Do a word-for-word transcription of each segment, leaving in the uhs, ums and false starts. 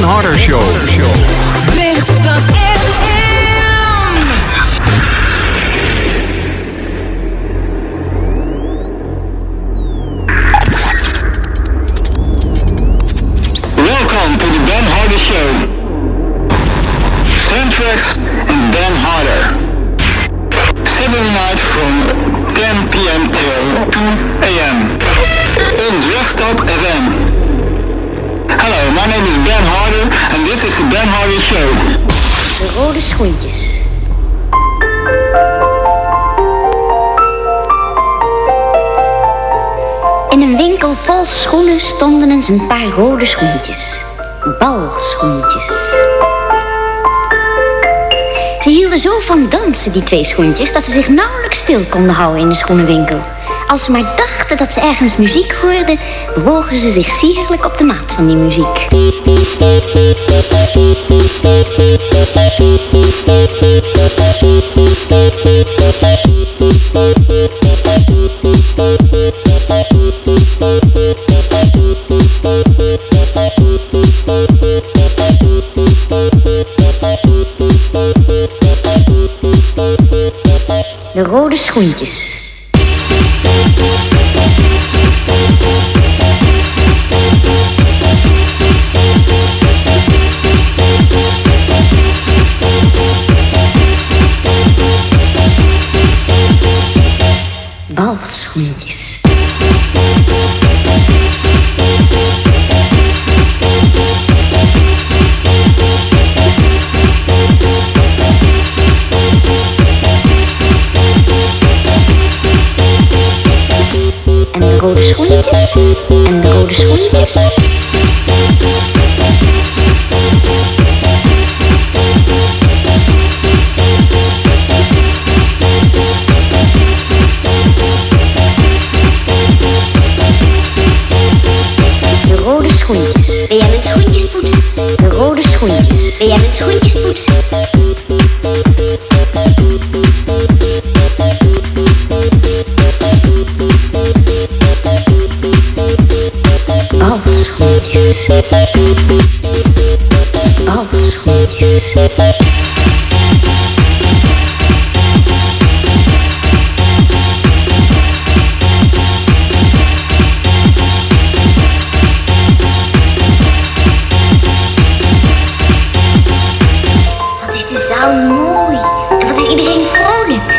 Harder Show. Lichtstad F M. Welcome to the Ben Harder Show. Same tracks and Ben Harder. Saturday night from ten p.m. till two a.m. in Lichtstad F M. Hello, my name is Ben Harder and this is the Ben Harder Show. De rode schoentjes. In een winkel vol schoenen stonden eens een paar rode schoentjes. Balschoentjes. Ze hielden zo van dansen, die twee schoentjes, dat ze zich nauwelijks stil konden houden in de schoenenwinkel. Als ze maar dachten dat ze ergens muziek hoorden, bewogen ze zich sierlijk op de maat van die muziek. De rode schoentjes. Balschoentjes. En de rode schoentjes. En de rode schoentjes. De rode schoentjes. Ben jij mijn schoentjes poetsen? De rode schoentjes. Ben jij mijn schoentjes poetsen? Balschoentjes. Balschoentjes. Wat is de zaal mooi. En wat is iedereen vrolijk.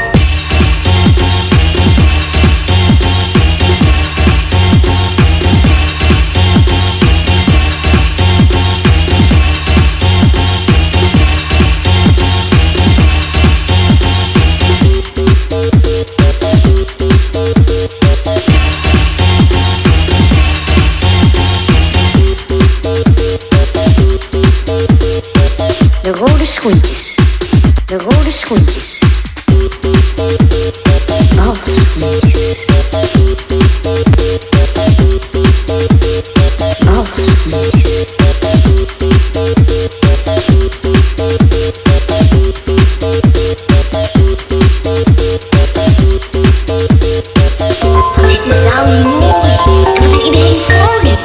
De rode schoentjes. De rode schoentjes. Balschoentjes. Balschoentjes. Wat is de zaal mooi. En wat is iedereen vrolijk.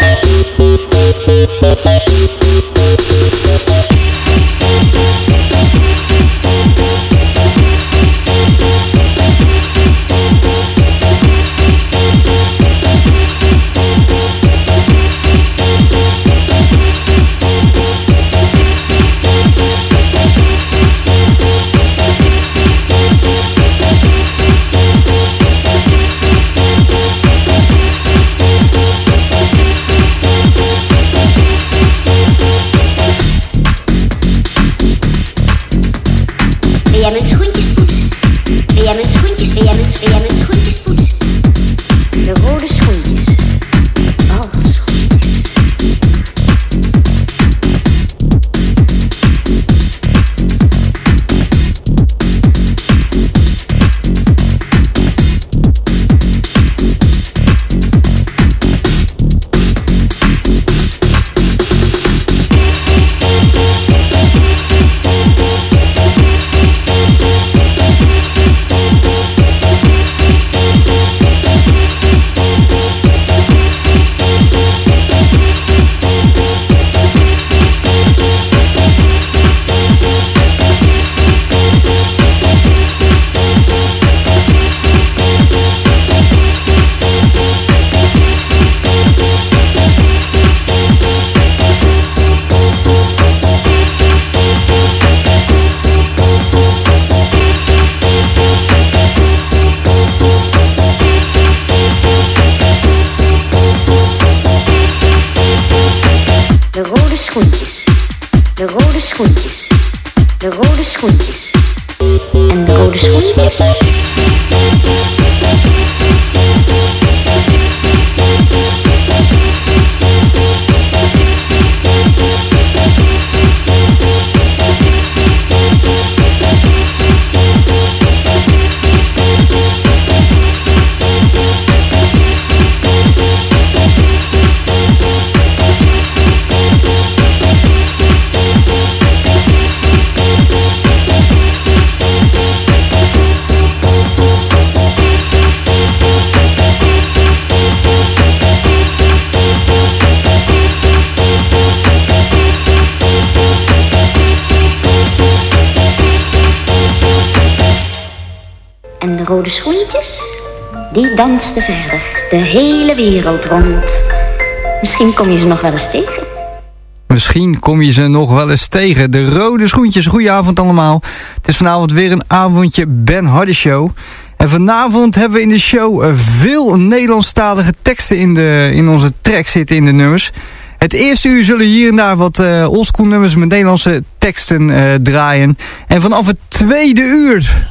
rode schoentjes. De rode schoentjes. De rode schoentjes. En de rode schoentjes. En de rode schoentjes, die dansten verder, de hele wereld rond. Misschien kom je ze nog wel eens tegen. Misschien kom je ze nog wel eens tegen. De rode schoentjes, goedenavond allemaal. Het is vanavond weer een avondje Ben Harder Show. En vanavond hebben we in de show veel Nederlandstalige teksten in, de, in onze track zitten in de nummers. Het eerste uur zullen hier en daar wat uh, oldschool nummers met Nederlandse teksten uh, draaien. En vanaf het tweede uur...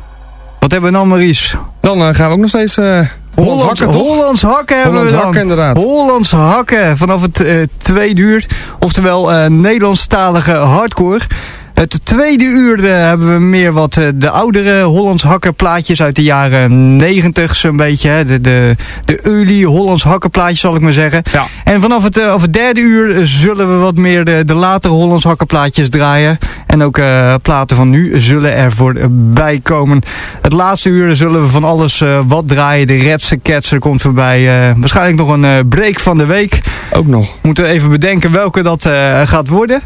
Wat hebben we dan, Maurice? Dan uh, gaan we ook nog steeds uh, Hollands hakken, toch? Hollands hakken hebben Hollands we dan. hakken, inderdaad. Hollands hakken vanaf het uh, tweede uur. Oftewel uh, Nederlandstalige hardcore. Het tweede uur uh, hebben we meer wat uh, de oudere Hollands hakken plaatjes uit de jaren negentig zo'n beetje. Hè? De, de, de early Hollands hakken plaatjes zal ik maar zeggen. Ja. En vanaf het, uh, of het derde uur uh, zullen we wat meer de, de latere Hollands hakken plaatjes draaien. En ook uh, platen van nu zullen er voorbij komen. Het laatste uur zullen we van alles uh, wat draaien. De Redse Cats er komt voorbij. Uh, waarschijnlijk nog een uh, break van de week. Ook nog. We moeten even bedenken welke dat uh, gaat worden.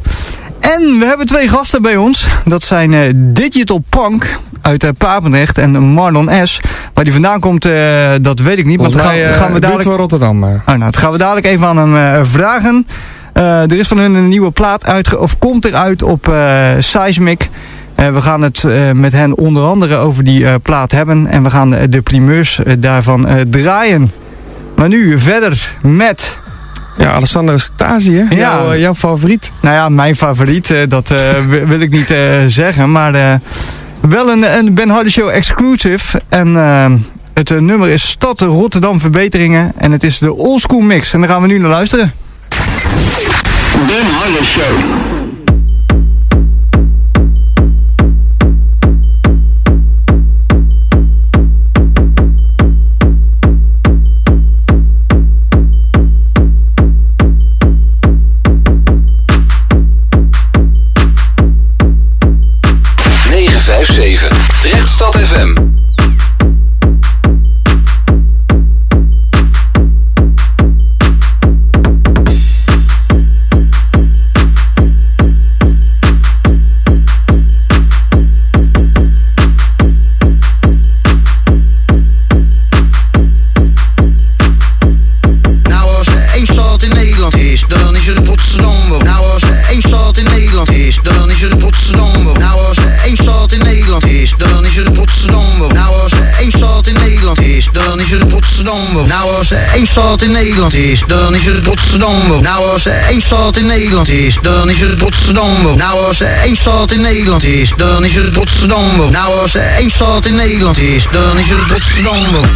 En we hebben twee gasten bij ons. Dat zijn uh, Digital Punk uit uh, Papendrecht en Marlon S. Waar die vandaan komt, uh, dat weet ik niet. Maar dat gaan, mij, uh, gaan we dadelijk... van Rotterdam. Uh. Oh, nou, dat gaan we dadelijk even aan hem uh, vragen. Uh, er is van hun een nieuwe plaat uit, of komt eruit op uh, Seismic. Uh, we gaan het uh, met hen onder andere over die uh, plaat hebben. En we gaan uh, de primeurs uh, daarvan uh, draaien. Maar nu verder met... Ja, Alessandro Stasi, hè? Ja. Jouw, uh, jouw favoriet. Nou ja, mijn favoriet, uh, dat uh, wil ik niet uh, zeggen. Maar uh, wel een, een Ben Harder Show exclusive. En uh, het uh, nummer is Stad Rotterdam Verbeteringen. En het is de oldschool mix. En daar gaan we nu naar luisteren. Ben Harder Show. negen vijf zeven Drechtstad F M. Nou als er één stad in Nederland is, dan is het Rotterdam wel. Nou als er één stad in Nederland is, dan is het Rotterdam wel. Nou als er één stad in Nederland is, dan is het Rotterdam wel. Nou als er één stad in Nederland is, dan is het Rotterdam wel. Nou als er één stad in Nederland is, dan is het Rotterdam wel. Nou als er één stad in Nederland is, dan is het Rotterdam wel. Nou als er één stad in Nederland is, dan is het Rotterdam wel. Nou als er één stad in Nederland is, dan is het Rotterdam wel.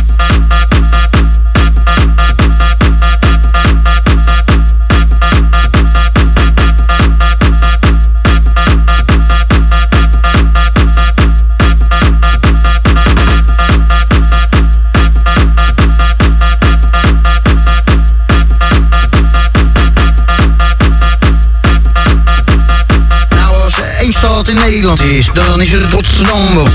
Één stad in Nederland is, dan is het Rotterdam wel.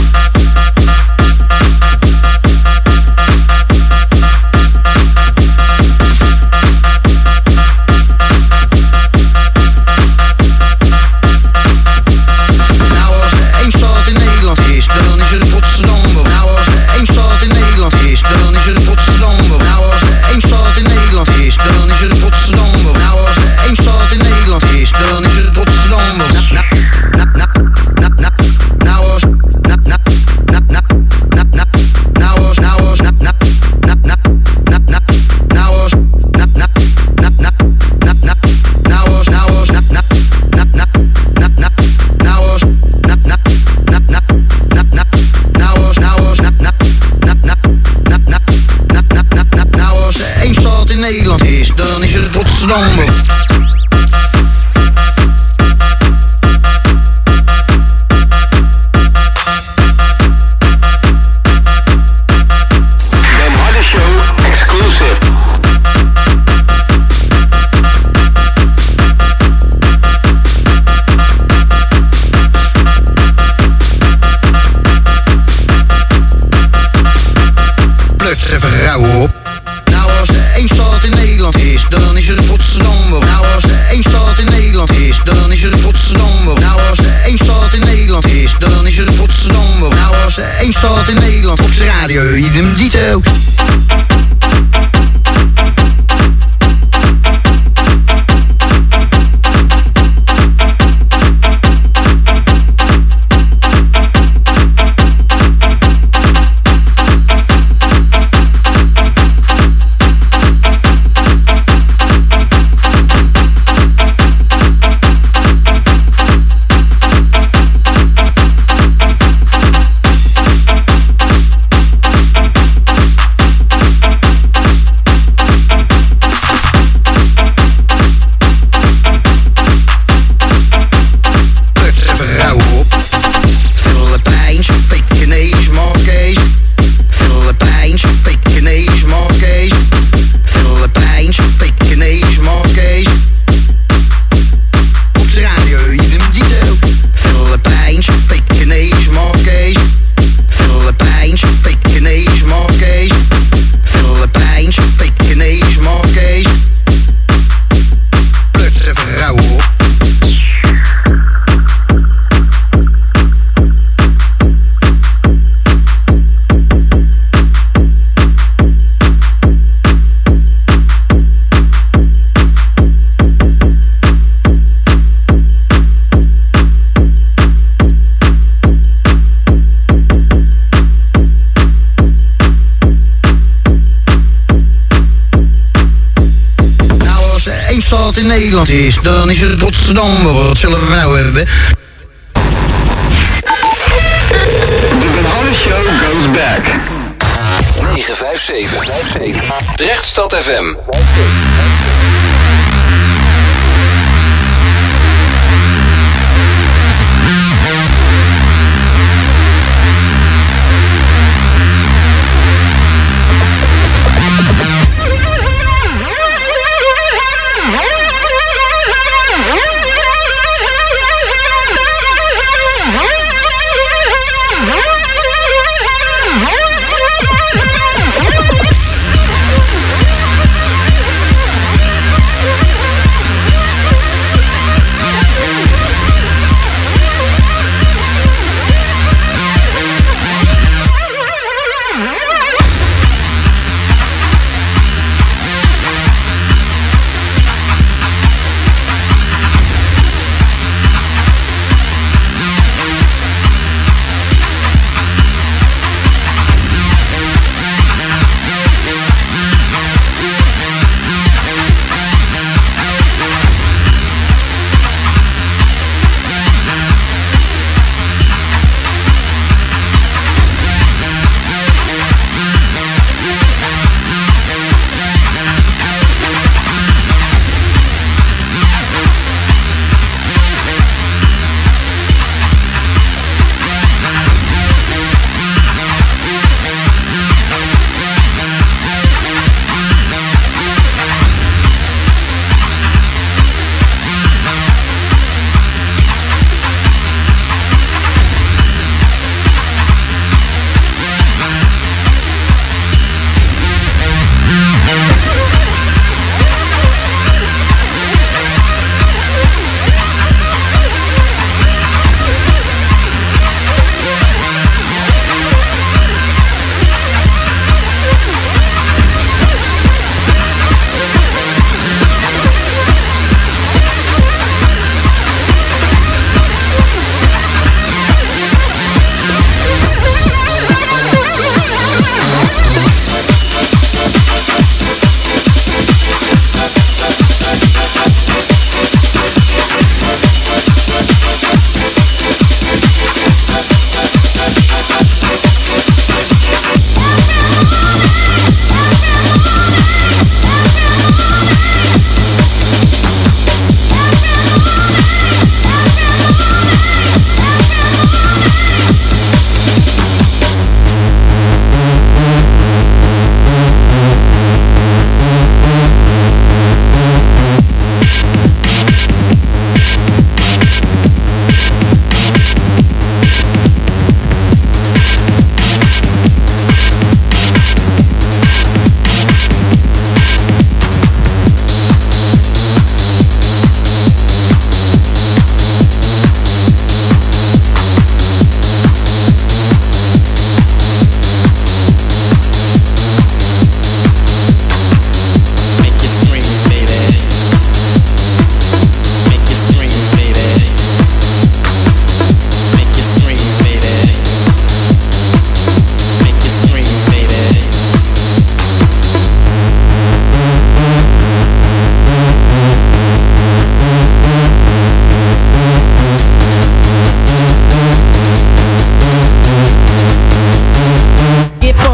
Nou als er één stad in Nederland is, dan is het Rotterdam wel. Nou als er één stad in Nederland is, dan is het Rotterdam wel. Nou als er één stad in Nederland is, dan is het Rotterdam wel. Nou als er één stad in Nederland is, dan is het Rotterdam wel. Nou, nou, nou, nou, nou, nou als, nou, nou, is, dan is het Rotterdam wel. Nou als er één stad in Nederland is, dan is het Rotterdam wel. Nou als er één stad in Nederland op de radio, idem dito. In Nederland is, dan is het Rotterdam wel. Wat zullen we nou hebben? The Ben Harder Show goes back. negen vijf zeven. Drechtstad F M. Huh?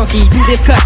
funky to this cut.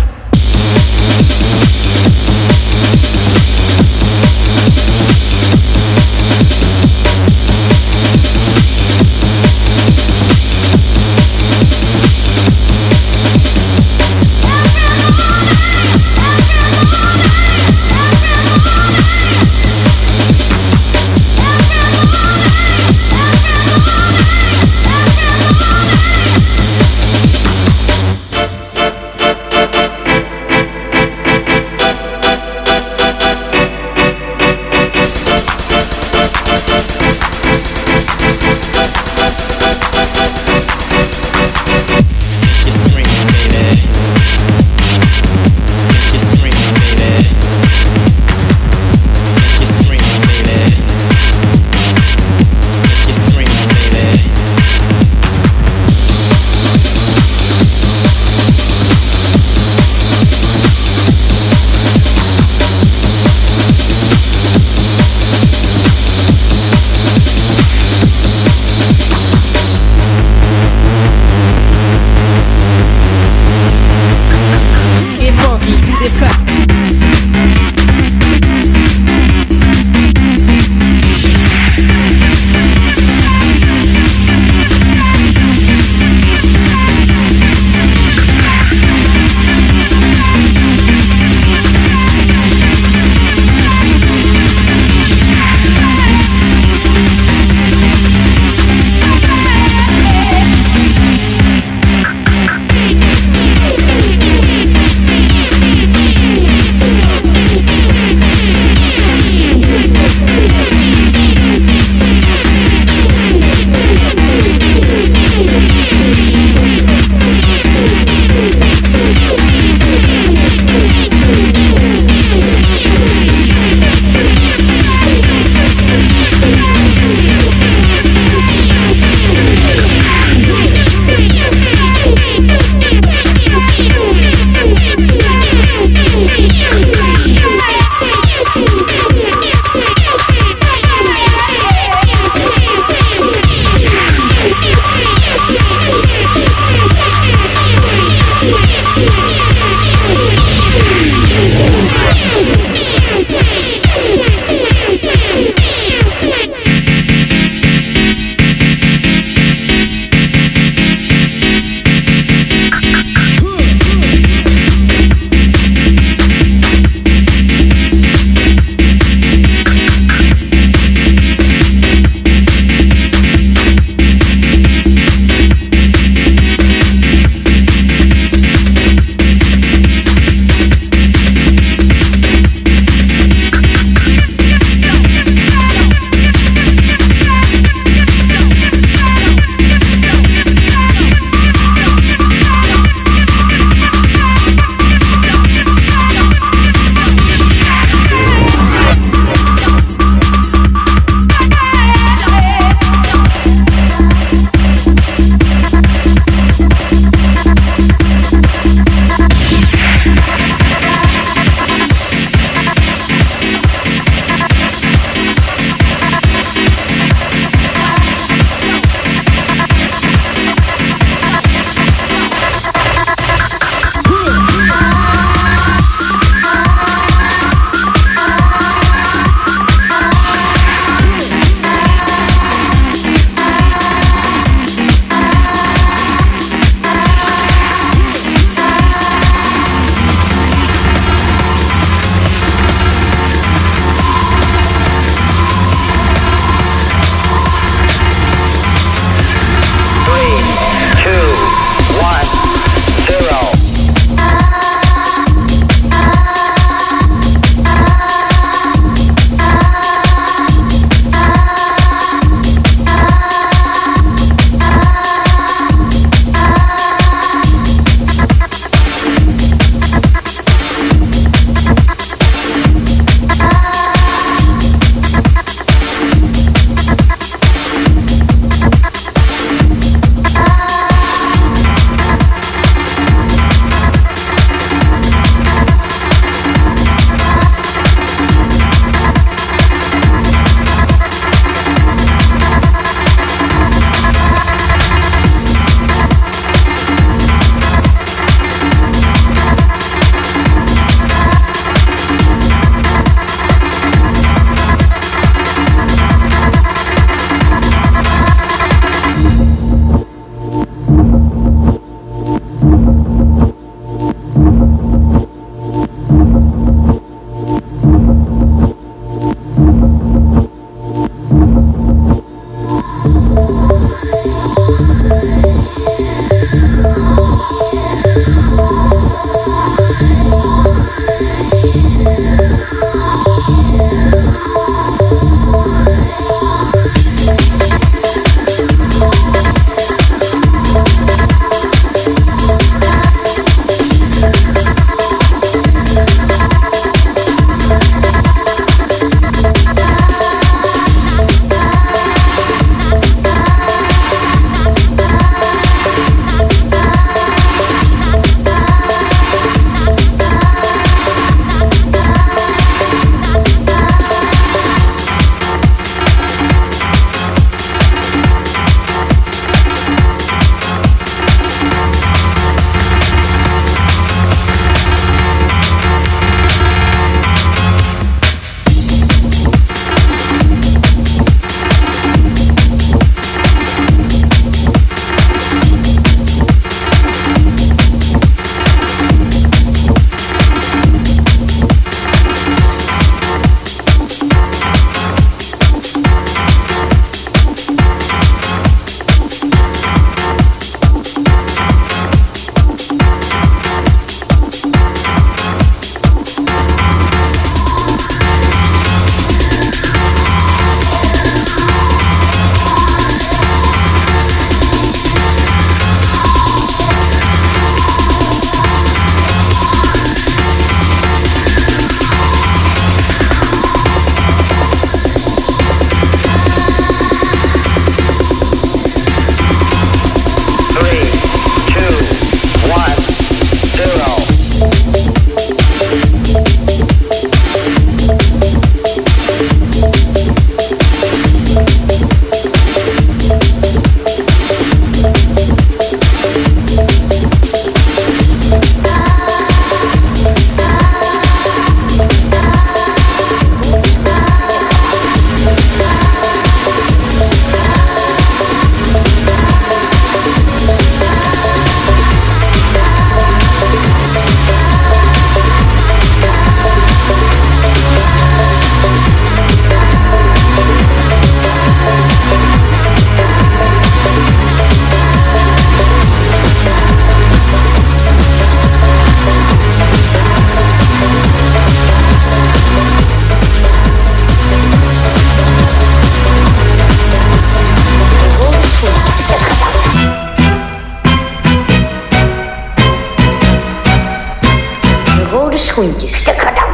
schoentjes.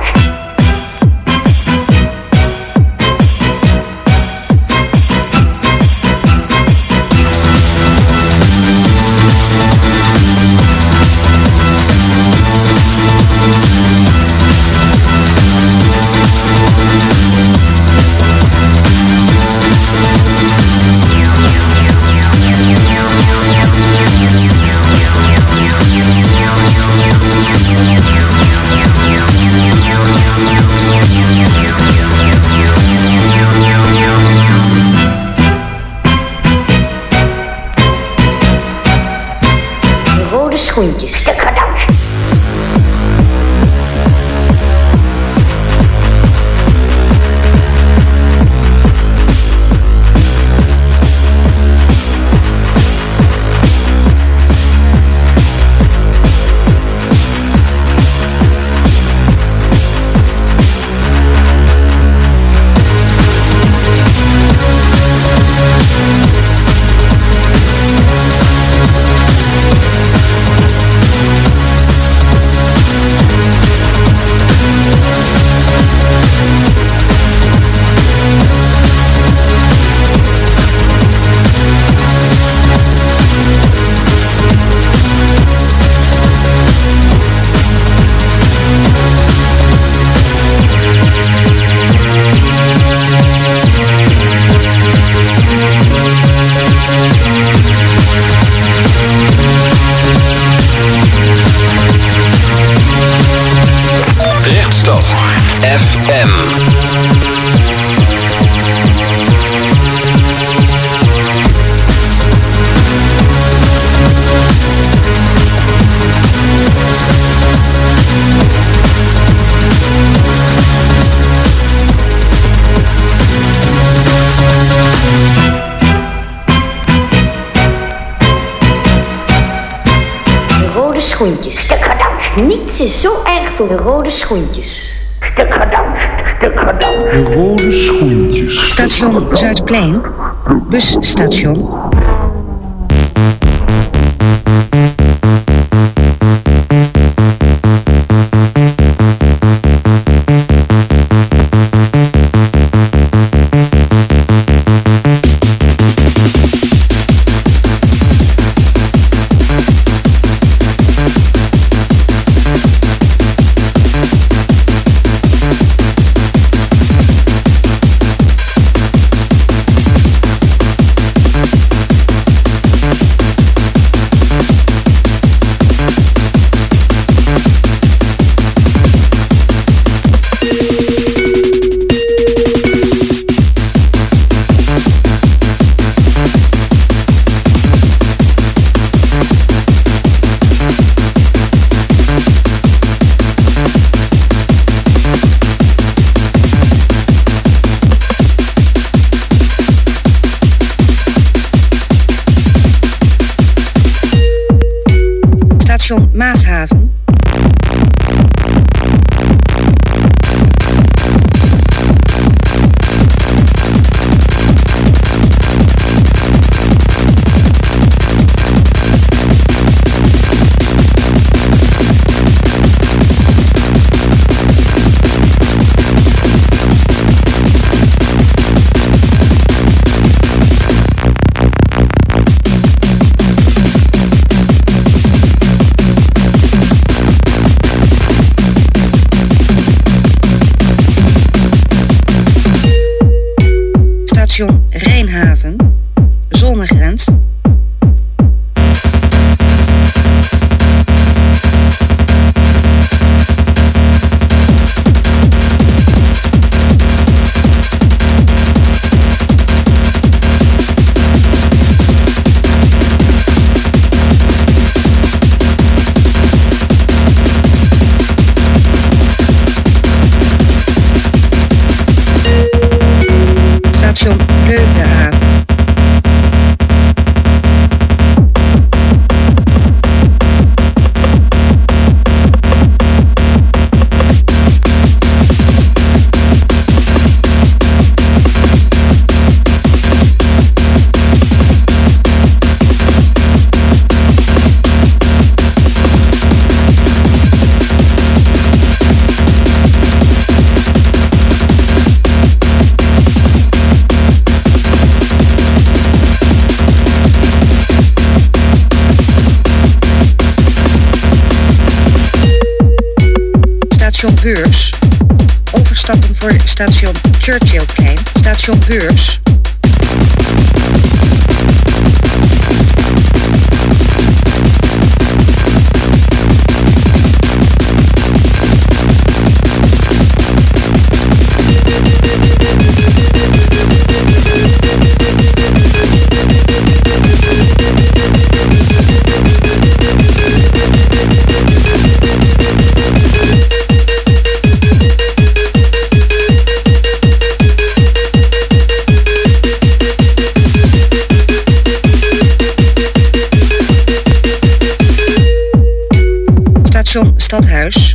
Schoentjes. Schoentjes. Niets is zo erg voor de rode schoentjes. Stuk gedanst, stuk gedanst. De rode schoentjes. Station Zuidplein. Busstation. Maashaven. Rijnhaven, Zonnegrens. Station Leuvenhaven. Beurs. Overstappen voor station Churchillplein. Station Beurs. Station Stadhuis.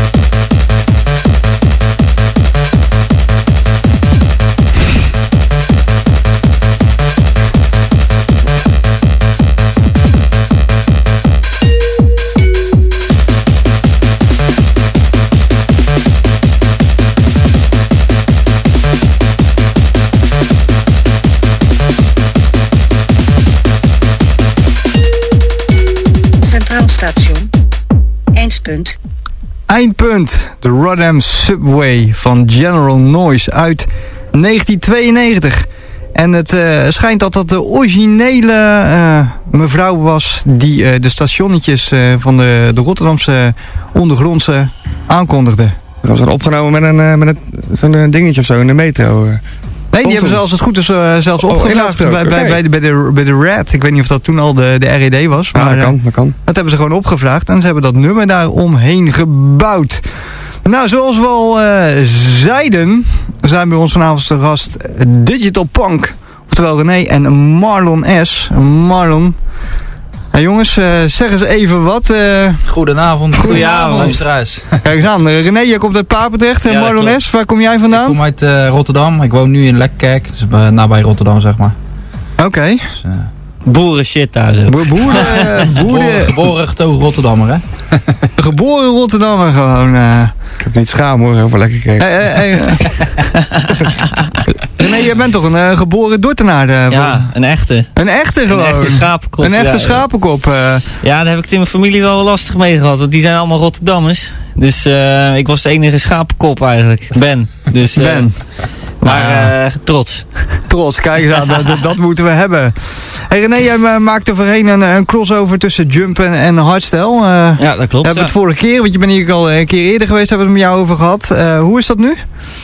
Centraal Station. Eindpunt. Eindpunt. De Rotterdam Subway van General Noise uit negentien tweeënnegentig. En het uh, schijnt dat dat de originele uh, mevrouw was die uh, de stationnetjes uh, van de, de Rotterdamse ondergrondse aankondigde. Dat was opgenomen met een, uh, met een zo'n dingetje of zo in de metro. Uh. Nee, die hebben ze als het goed is uh, zelfs oh, opgevraagd bij, bij, okay. bij, de, bij, de, bij de Red. Ik weet niet of dat toen al de, de R E D was. Maar ja, dat kan, dat kan. Dat hebben ze gewoon opgevraagd en ze hebben dat nummer daar omheen gebouwd. Nou, zoals we al uh, zeiden, zijn bij ons vanavond de gast Digital Punk. Oftewel René en Marlon S. Marlon. Hey jongens, uh, zeg eens even wat. Uh... Goedenavond. Goedenavond. Luisteraars. Kijk eens aan, René, jij komt uit Papendrecht en ja, Marlon S. Waar kom jij vandaan? Ik kom uit uh, Rotterdam. Ik woon nu in Lekkerkerk, dus uh, nabij Rotterdam zeg maar. Oké. Okay. Dus, uh... Boeren shit daar zo. Bo boeren, uh, boeren... Geboren getogen Rotterdammer hè? Geboren Rotterdammer gewoon. Uh... Ik heb niet schaam hoor, over Lekkerkerk. Hey, hey, hey. Nee, jij bent toch een uh, geboren Dordtenaar? Uh, ja, een echte. Een echte gewoon? Een echte schapenkop. Een echte ja, schapenkop. Uh. Ja, daar heb ik het in mijn familie wel lastig mee gehad, want die zijn allemaal Rotterdammers. Dus uh, ik was de enige schapenkop eigenlijk. Ben. Dus, uh, Ben. Maar uh, trots. Trots, kijk eens aan, dat, dat moeten we hebben. Hey René, jij maakte voorheen een, een crossover tussen jumpen en hardstyle. Uh, ja, dat klopt. We hebben ja. het vorige keer, want je bent hier al een keer eerder geweest, hebben we het met jou over gehad. Uh, hoe is dat nu?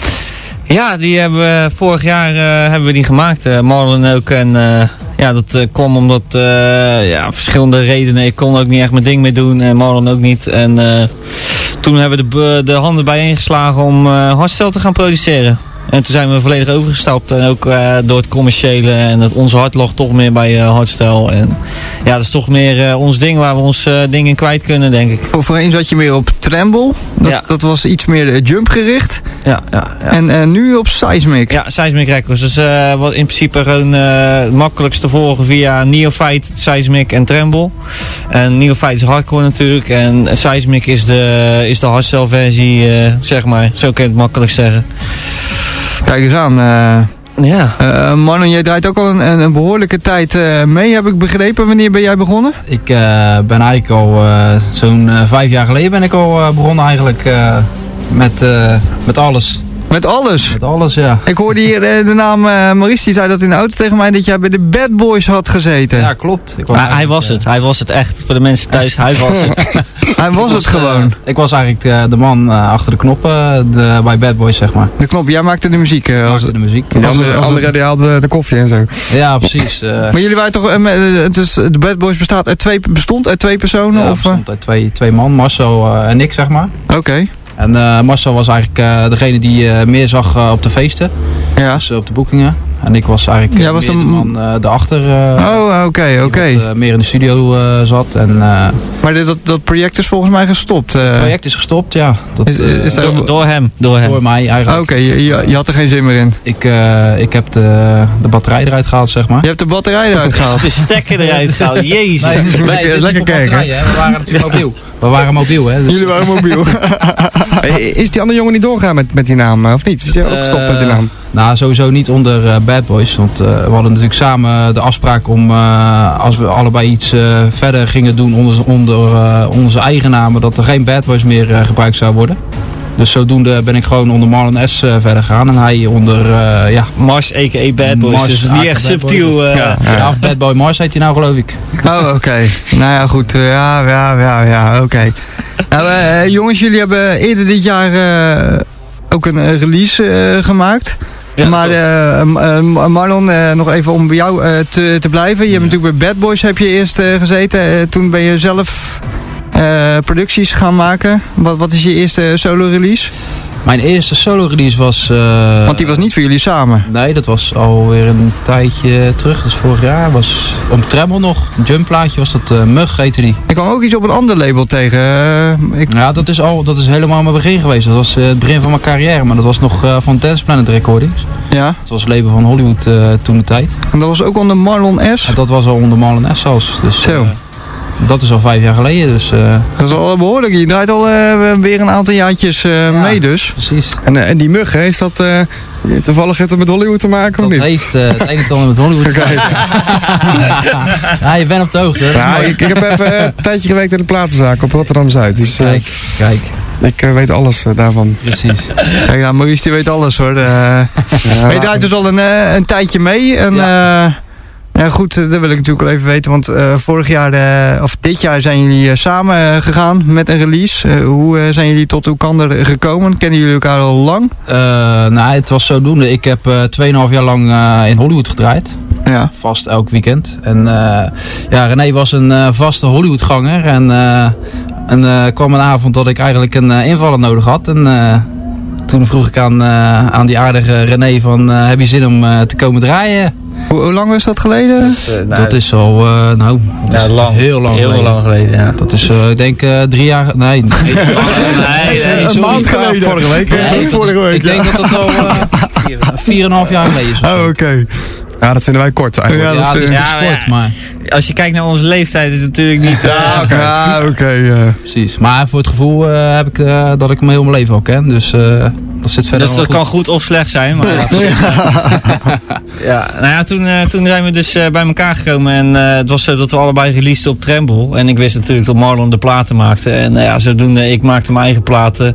Ja, die hebben we vorig jaar uh, hebben we die gemaakt. Uh, Marlon ook. En uh, ja, dat uh, kwam omdat uh, ja, verschillende redenen. Ik kon ook niet echt mijn ding mee doen en Marlon ook niet. En uh, toen hebben we de, de handen bijeengeslagen om uh, hardstyle te gaan produceren. En toen zijn we volledig overgestapt en ook uh, door het commerciële en het, onze hart lag toch meer bij uh, hardstyle. En ja, dat is toch meer uh, ons ding waar we ons uh, ding in kwijt kunnen, denk ik. Voorheen zat je meer op Tremble, dat, ja. dat was iets meer jump gericht. Ja, ja, ja. En uh, nu op Seismic. Ja, Seismic Records. Dus uh, wat in principe gewoon uh, het makkelijkst te volgen via Neophyte, Seismic en Tremble. En Neophyte is hardcore natuurlijk en Seismic is de, is de hardstyle versie, uh, zeg maar. Zo kan je het makkelijk zeggen. Kijk eens aan. Uh, ja. Uh, Marlon, jij draait ook al een, een, een behoorlijke tijd uh, mee, heb ik begrepen. Wanneer ben jij begonnen? Ik uh, ben eigenlijk al uh, zo'n uh, vijf jaar geleden ben ik al uh, begonnen eigenlijk uh, met, uh, met alles. Met alles? Met alles, ja. Ik hoorde hier uh, de naam uh, Maurice, die zei dat in de auto tegen mij dat jij bij de Bad Boys had gezeten. Ja, klopt. Ik was hij, hij was het. Hij was het echt. Voor de mensen thuis, hij was het. Hij was, was het gewoon. Uh, ik was eigenlijk uh, de man uh, achter de knoppen de, bij Bad Boys, zeg maar. De knop, jij maakte de muziek? Uh, ik maakte de muziek. De andere, andere die haalde de, de koffie en zo. Ja, precies. Uh, maar jullie waren toch, uh, het is, de Bad Boys bestaat uit twee, bestond uit twee personen? Ja, of, bestond uh? uit twee, twee man, Marcel uh, en ik, zeg maar. Oké. Okay. En uh, Marcel was eigenlijk uh, degene die uh, meer zag uh, op de feesten. Ja. Dus uh, op de boekingen. En ik was eigenlijk uh, was meer de man uh, daarachter. Uh, oh, oké, oké. Okay. Uh, meer in de studio uh, zat. En, uh, maar dit, dat, dat project is volgens mij gestopt? Uh. Het project is gestopt, ja. Dat, is, is uh, door, door hem. Door, hem. door mij eigenlijk. Oké, okay, je, je, je had er geen zin meer in? Ik, uh, ik heb de, de batterij eruit gehaald, zeg maar. Je hebt de batterij eruit gehaald? De stekker eruit gehaald, jezus. Nee, nee, lekker lekker kijken. Batterij, hè. We waren natuurlijk mobiel. We waren mobiel, hè. Dus jullie waren mobiel. Is die andere jongen niet doorgaan met, met die naam, of niet? Is hij ook gestopt uh, met die naam? Nou, sowieso niet onder uh, Bad Boys. Want uh, we hadden natuurlijk samen de afspraak om, uh, als we allebei iets uh, verder gingen doen onder, onder uh, onze eigen namen, dat er geen Bad Boys meer uh, gebruikt zou worden. Dus zodoende ben ik gewoon onder Marlon S. Uh, verder gegaan. En hij onder, uh, ja... Mars, a k a. Bad Boys. Mars, dus niet echt subtiel. Uh, ja, ja. ja, Bad Boy Mars heet hij nou, geloof ik. Oh, oké. Okay. Nou ja, goed. Uh, ja, ja, ja, ja, oké. Okay. Nou, uh, jongens, jullie hebben eerder dit jaar uh, ook een uh, release uh, gemaakt. Ja, maar uh, uh, Marlon, uh, nog even om bij jou uh, te, te blijven. Je hebt ja. natuurlijk bij Bad Boys heb je eerst uh, gezeten. Uh, toen ben je zelf uh, producties gaan maken. Wat, wat is je eerste solo release? Mijn eerste solo release was... Uh, Want die was niet voor jullie samen? Nee, dat was alweer een tijdje terug. Dus vorig jaar was om Tremble nog. Een jumplaatje was dat, uh, Mug heette die. Ik kwam ook iets op een ander label tegen. Uh, ik... Ja, dat is, al, dat is helemaal mijn begin geweest. Dat was uh, het begin van mijn carrière. Maar dat was nog uh, van Dance Planet Recordings. Ja. Dat was het label van Hollywood uh, toen de tijd. En dat was ook onder Marlon S? Ja, dat was al onder Marlon S zelfs. Dus, Zo. Uh, dat is al vijf jaar geleden, dus... Uh... Dat is al behoorlijk. Je draait al uh, weer een aantal jaartjes uh, ja, mee dus. Precies. En, uh, en die Mug, hè, is dat uh, toevallig heeft het met Hollywood te maken dat of niet? Dat heeft uh, het een en ander met Hollywood te maken. Ja, je bent op de hoogte. Ja, ik, ik heb even uh, een tijdje gewerkt in de platenzaak op Rotterdam-Zuid. Dus, uh, kijk, kijk. Ik uh, weet alles uh, daarvan. Precies. Kijk, nou, Maurice die weet alles hoor. Uh, ja, maar je draait dus al een, uh, een tijdje mee. En, ja. Uh, Ja goed, dat wil ik natuurlijk wel even weten, want uh, vorig jaar, uh, of dit jaar zijn jullie uh, samen uh, gegaan met een release. Uh, hoe uh, zijn jullie tot elkaar gekomen? Kennen jullie elkaar al lang? Uh, nou, het was zodoende. Ik heb uh, twee komma vijf jaar lang uh, in Hollywood gedraaid. Ja. Vast elk weekend. En uh, ja, René was een uh, vaste Hollywoodganger. En uh, en uh, kwam een avond dat ik eigenlijk een uh, invaller nodig had. En uh, toen vroeg ik aan, uh, aan die aardige René van, uh, heb je zin om uh, te komen draaien? Hoe, hoe lang was dat geleden? Dat, uh, nou, dat is al, uh, nou, ja, lang. heel lang heel geleden. lang geleden. Ja. Dat is, uh, ik denk, uh, drie jaar, nee. nee, nee, nee, nee een maand geleden. Vorige week. Nee, nee, vorige week. Ik denk ja. dat dat al uh, vier en een half jaar geleden is. Oh, oké. Okay. Ja, dat vinden wij kort eigenlijk. Ja, dat is ja, kort, maar... Als je kijkt naar onze leeftijd is het natuurlijk niet... Uh, ja, oké. Okay. Ja, okay, uh. Precies. Maar voor het gevoel uh, heb ik uh, dat ik me heel mijn leven al ken. Dus uh, dat zit verder Dus dat goed. kan goed of slecht zijn. Maar ja, ja, nou ja, toen, uh, toen zijn we dus uh, bij elkaar gekomen. En uh, het was zo dat we allebei releaseden op Tremble. En ik wist natuurlijk dat Marlon de platen maakte. En uh, ja, zodoende, ik maakte mijn eigen platen.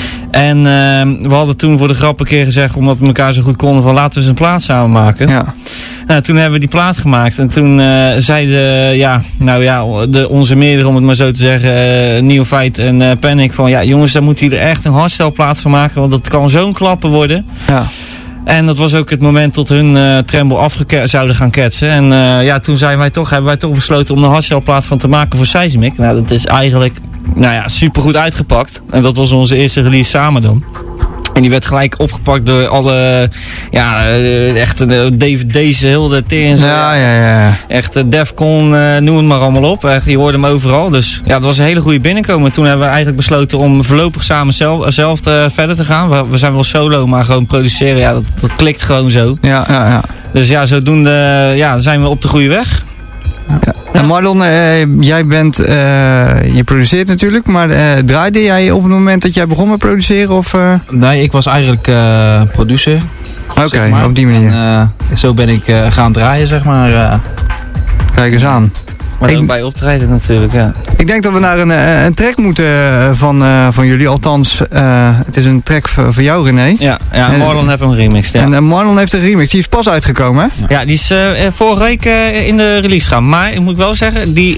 En uh, we hadden toen voor de grap een keer gezegd, omdat we elkaar zo goed konden, van laten we eens een plaat samen maken. Ja. Nou, toen hebben we die plaat gemaakt en toen uh, zeiden ja, nou ja, de, onze meerdere, om het maar zo te zeggen, uh, Nieuw Feit en uh, Panic van ja jongens, daar moeten jullie er echt een hardstyle-plaat van maken, want dat kan zo'n klappen worden. Ja. En dat was ook het moment dat hun uh, Tremble af zouden gaan ketsen. En uh, ja, toen zijn wij toch, hebben wij toch besloten om een hardstyle-plaat van te maken voor Seismic. Nou, dat is eigenlijk nou ja, supergoed uitgepakt. En dat was onze eerste release samen dan. En die werd gelijk opgepakt door alle, ja, echt uh, D V D's, heel de tering. Ja, ja, ja. Echt uh, Defcon, uh, noem het maar allemaal op. Echt, je hoorde hem overal. Dus ja, dat was een hele goede binnenkomen. Toen hebben we eigenlijk besloten om voorlopig samen zelf, zelf te, verder te gaan. We, we zijn wel solo, maar gewoon produceren, ja, dat, dat klikt gewoon zo. Ja, ja, ja. Dus ja, zodoende ja, zijn we op de goede weg. Ja. En Marlon, uh, jij bent, uh, je produceert natuurlijk, maar uh, draaide jij op het moment dat jij begon met produceren? Of, uh... Nee, ik was eigenlijk uh, producer. Oké, okay, zeg maar. op die manier. En, uh, zo ben ik uh, gaan draaien, zeg maar. Uh. Kijk eens aan. Maar ook bij optreden natuurlijk, ja. Ik denk dat we naar een, een track moeten van, uh, van jullie. Althans, uh, het is een track van jou, René. Ja, ja en Marlon heeft een remix. Ja. En uh, Marlon heeft een remix. Die is pas uitgekomen, hè? Ja, ja die is uh, vorige week uh, in de release gegaan. Maar ik moet wel zeggen, die...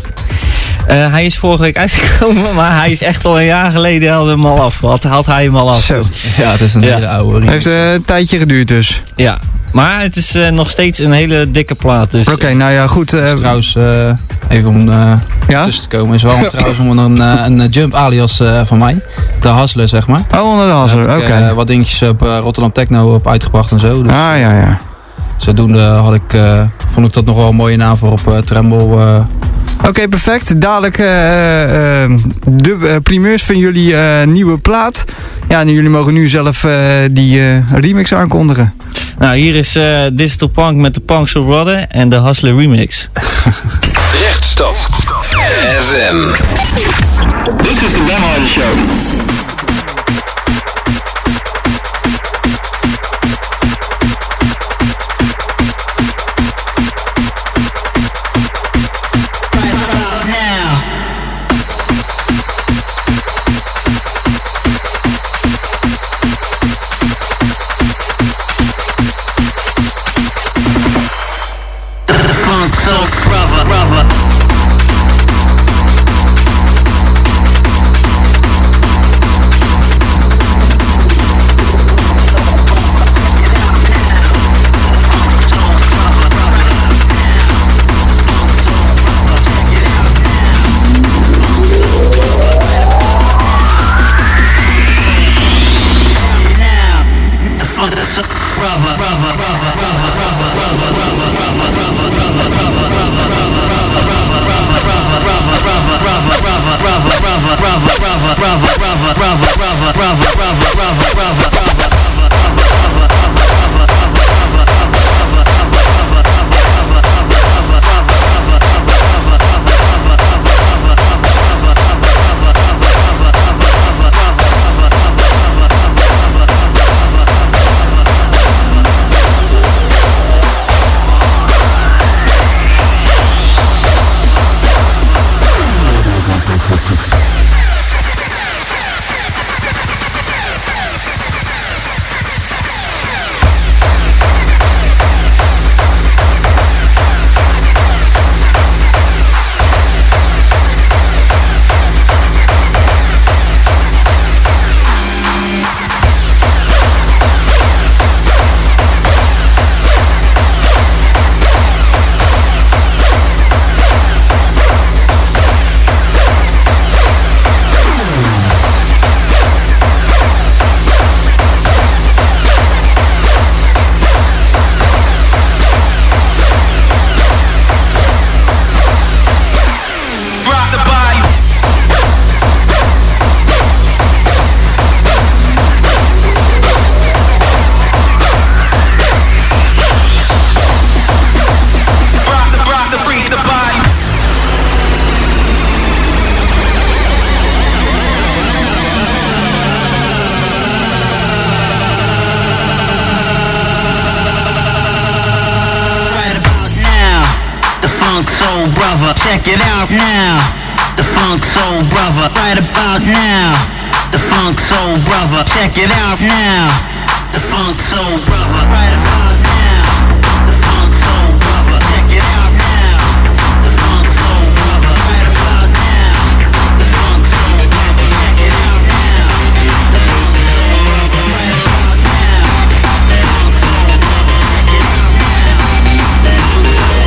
Uh, hij is vorige week uitgekomen, maar hij is echt al een jaar geleden had hem al af. Had, had hij hem al af. Zo. Ja, het is een ja. hele oude remix. Heeft uh, een tijdje geduurd dus. Ja, maar het is uh, nog steeds een hele dikke plaat. Dus, Oké, okay, nou ja, goed. Uh, trouwens, uh, even om uh, ja? tussen te komen, is wel trouwens onder een, uh, een jump alias uh, van mij. De Hustler, zeg maar. Oh, onder de Hustler, oké. Okay. Uh, wat dingetjes op uh, Rotterdam Techno op uitgebracht en zo. Dus, ah, ja, ja. Zodoende had ik, uh, vond ik dat nog wel een mooie naam voor op uh, Tremble. Uh, Oké, okay, perfect. Dadelijk uh, uh, de uh, primeurs van jullie uh, nieuwe plaat. Ja, en jullie mogen nu zelf uh, die uh, remix aankondigen. Nou, hier is uh, Digital Punk met de Punks of Rodden en de Hustler remix. Drechtstad F M. This is the Ben Harder Show. Funk Soul Brother, check it out now. The Funk Soul Brother, right about now. The Funk Soul Brother, check it out now. The Funk Soul Brother, right about now. The Funk Soul Brother, check it out now. The Funk Soul Brother, right about now. The Funk Soul Brother, check it out now. The Funk Soul Brother, right about now. The Funk Soul Brother, check it out now. The Funk Soul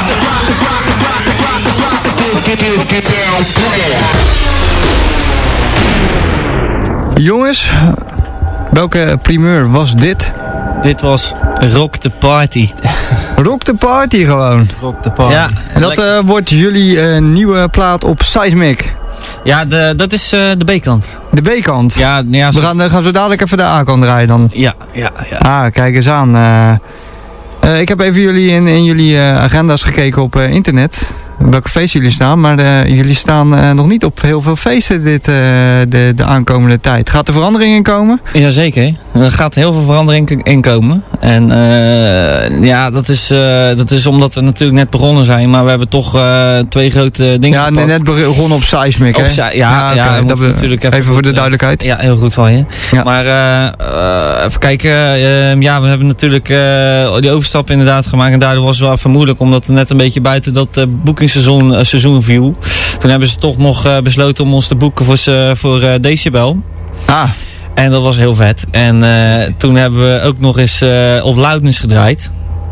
get down, come on. Jongens, welke primeur was dit? Dit was Rock the Party. Rock the Party gewoon. Rock the Party. Ja, En dat uh, wordt jullie uh, nieuwe plaat op Seismic. Ja, de, dat is uh, de B-kant. De B-kant? Ja, ja, We gaan, uh, gaan zo dadelijk even de A-kant draaien dan. Ja, ja, ja. Ah, kijk eens aan. Uh, uh, ik heb even jullie in, in jullie uh, agenda's gekeken op uh, internet. Welke feesten jullie staan. Maar uh, jullie staan uh, nog niet op heel veel feesten dit, uh, de, de aankomende tijd. Gaat er verandering in komen? Jazeker. Er gaat heel veel verandering in komen. En uh, ja, dat is, uh, dat is omdat we natuurlijk net begonnen zijn. Maar we hebben toch uh, twee grote dingen Ja, gepakt. net begonnen op Seismic, hè? Op ja, ja, ja, ja okay, dat we, natuurlijk even, even voor de duidelijkheid. Ja, heel goed van je. Ja. Maar uh, uh, even kijken. Uh, ja, we hebben natuurlijk uh, die overstap inderdaad gemaakt. En daardoor was het wel even moeilijk. Omdat het net een beetje buiten dat uh, boekingsseizoen uh, seizoen viel. Toen hebben ze toch nog uh, besloten om ons te boeken voor, uh, voor uh, Decibel. Ah. En dat was heel vet. En uh, toen hebben we ook nog eens uh, op Loudness gedraaid.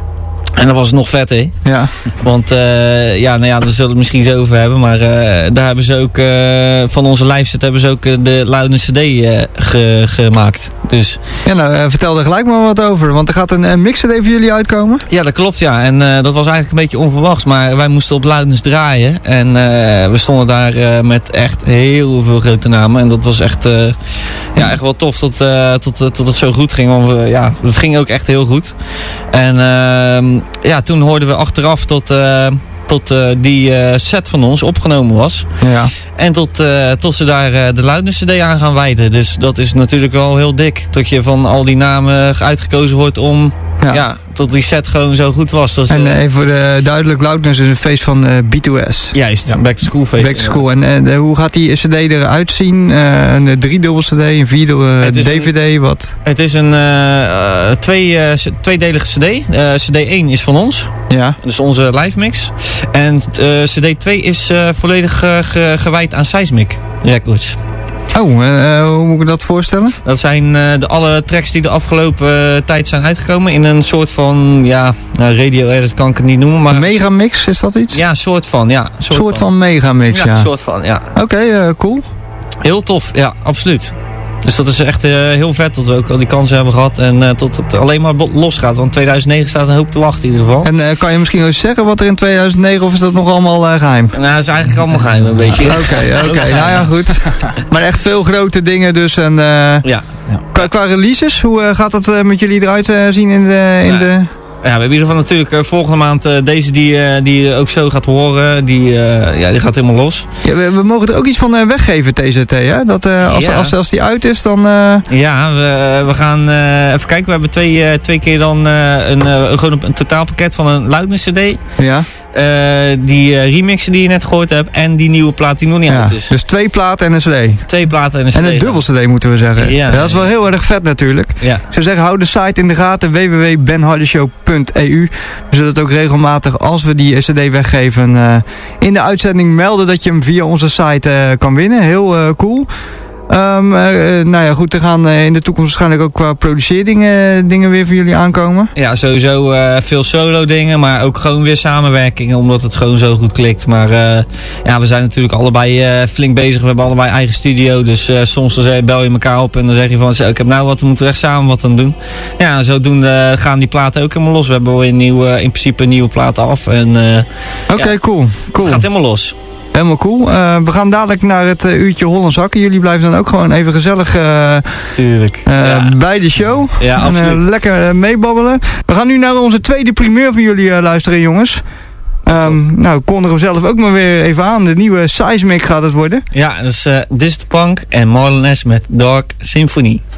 En dat was nog vet, hè? Ja. Want uh, ja, nou ja, daar zullen we het misschien zo over hebben. Maar uh, daar hebben ze ook, uh, van onze live set hebben ze ook uh, de Loudness C D uh, ge, gemaakt. Dus. Ja, nou, uh, vertel er gelijk maar wat over. Want er gaat een, een mix-C D voor jullie uitkomen. Ja, dat klopt, ja. En uh, dat was eigenlijk een beetje onverwachts. Maar wij moesten op Loudness draaien. En uh, we stonden daar uh, met echt heel veel grote namen. En dat was echt, uh, ja, echt wel tof tot, uh, tot, uh, tot het zo goed ging. Want we, ja, het ging ook echt heel goed. En uh, ja, toen hoorden we achteraf tot, uh, tot uh, die uh, set van ons opgenomen was. Ja. En tot, uh, tot ze daar uh, de Loudness C D aan gaan wijden. Dus dat is natuurlijk wel heel dik. Dat je van al die namen uitgekozen wordt om... Ja. ja, tot die set gewoon zo goed was. Dat en uh, even voor de duidelijk, Loudness is een feest van uh, B twee S. Juist, ja. Back to School feest. Back to School. En uh, de, hoe gaat die C D eruit zien? Uh, een driedubbel C D, een vierdubbel D V D, een, wat? Het is een uh, twee, uh, tweedelige C D. Uh, C D één is van ons. Ja. Dus onze live mix. En uh, C D twee is uh, volledig uh, ge, gewijd aan Seismic Records. Oh, uh, hoe moet ik dat voorstellen? Dat zijn uh, de alle tracks die de afgelopen uh, tijd zijn uitgekomen in een soort van, ja, nou, radio edit kan ik het niet noemen. Maar een megamix, is dat iets? Ja, een soort van, ja. Een soort, soort van, van megamix, ja. Ja, een soort van, ja. Oké, okay, uh, cool. Heel tof, ja, absoluut. Dus dat is echt uh, heel vet dat we ook al die kansen hebben gehad en uh, tot het alleen maar losgaat. Want tweeduizend negen staat een hoop te wachten in ieder geval. En uh, kan je misschien eens zeggen wat er in tweeduizend negen, of is dat nog allemaal uh, geheim? Nou, dat is eigenlijk allemaal geheim een beetje. Oké, oké, okay, nou ja, goed. Maar echt veel grote dingen dus. En, uh, ja, ja. Qua, qua releases, hoe uh, gaat dat uh, met jullie eruit uh, zien in de... In ja. de Ja, we hebben in ieder geval natuurlijk uh, volgende maand uh, deze die, uh, die uh, ook zo gaat horen, die, uh, ja, die gaat helemaal los. Ja, we, we mogen er ook iets van uh, weggeven, T Z T, hè? Dat, uh, als, ja. als, als die uit is, dan... Uh... Ja, we, we gaan uh, even kijken, we hebben twee, uh, twee keer dan uh, een, uh, gewoon een, een totaalpakket van een Loudness C D. Ja. Uh, die uh, remixen die je net gehoord hebt en die nieuwe plaat die nog niet ja, uit is. Dus twee platen en een cd. Twee platen en een cd. En een dubbel cd moeten we zeggen. Ja, ja, dat is wel heel erg vet natuurlijk. Ja. Ik zou zeggen, hou de site in de gaten, w w w punt ben harder show punt e u. We zullen het ook regelmatig, als we die cd weggeven, uh, in de uitzending melden dat je hem via onze site uh, kan winnen. Heel uh, cool. Um, uh, nou ja, goed, er gaan uh, in de toekomst waarschijnlijk ook qua producerdingen uh, dingen weer voor jullie aankomen. Ja, sowieso uh, veel solo dingen, maar ook gewoon weer samenwerkingen, omdat het gewoon zo goed klikt. Maar uh, ja, we zijn natuurlijk allebei uh, flink bezig. We hebben allebei eigen studio, dus uh, soms dan bel je elkaar op en dan zeg je van, ik heb nou wat, we moeten echt samen wat aan doen. Ja, en zodoende gaan die platen ook helemaal los. We hebben wel een nieuwe, in principe een nieuwe plaat af. Uh, Oké, okay, ja, cool, cool. Het gaat helemaal los. Helemaal cool. Uh, we gaan dadelijk naar het uh, uurtje Hollands Hakken. Jullie blijven dan ook gewoon even gezellig uh, Tuurlijk. Uh, ja. bij de show. Ja, en, absoluut. Uh, lekker uh, meebabbelen. We gaan nu naar onze tweede primeur van jullie uh, luisteren, jongens. Um, nou, kondigen we zelf ook maar weer even aan. De nieuwe Seismic gaat het worden. Ja, dat is uh, Distant Punk en Marlon S met Dark Symphony.